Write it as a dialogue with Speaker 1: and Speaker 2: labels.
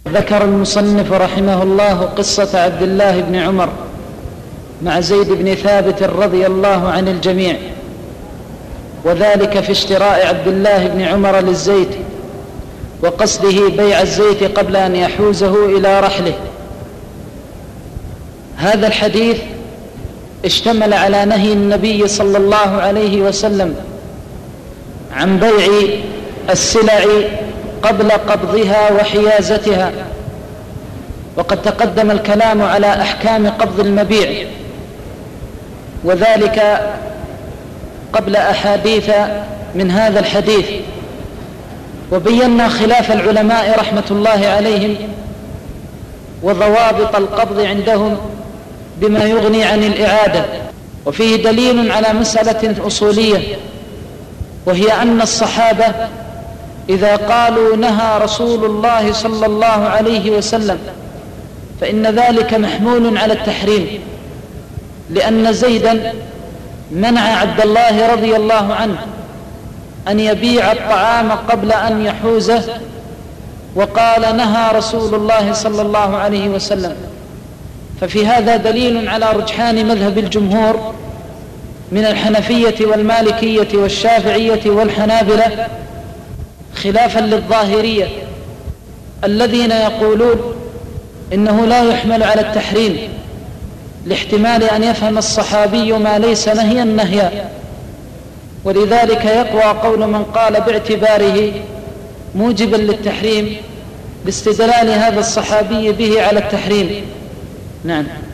Speaker 1: ذكر المصنف رحمه الله قصة عبد الله بن عمر مع زيد بن ثابت رضي الله عن الجميع، وذلك في اشتراء عبد الله بن عمر للزيت وقصده بيع الزيت قبل أن يحوزه إلى رحله. هذا الحديث اشتمل على نهي النبي صلى الله عليه وسلم عن بيع السلع قبل قبضها وحيازتها، وقد تقدم الكلام على أحكام قبض المبيع، وذلك قبل أحاديث من هذا الحديث، وبينا خلاف العلماء رحمة الله عليهم وضوابط القبض عندهم بما يغني عن الإعادة. وفيه دليل على مسألة أصولية، وهي أن الصحابة إذا قالوا نهى رسول الله صلى الله عليه وسلم فإن ذلك محمول على التحريم، لأن زيدا منع عبد الله رضي الله عنه أن يبيع الطعام قبل أن يحوزه، وقال نهى رسول الله صلى الله عليه وسلم. ففي هذا دليل على رجحان مذهب الجمهور من الحنفية والمالكية والشافعية والحنابلة، خلافا للظاهرية الذين يقولون إنه لا يحمل على التحريم، لاحتمال أن يفهم الصحابي ما ليس نهيا نهيا، ولذلك يقوى قول من قال باعتباره موجبا للتحريم لاستدلال هذا الصحابي به على التحريم. نعم.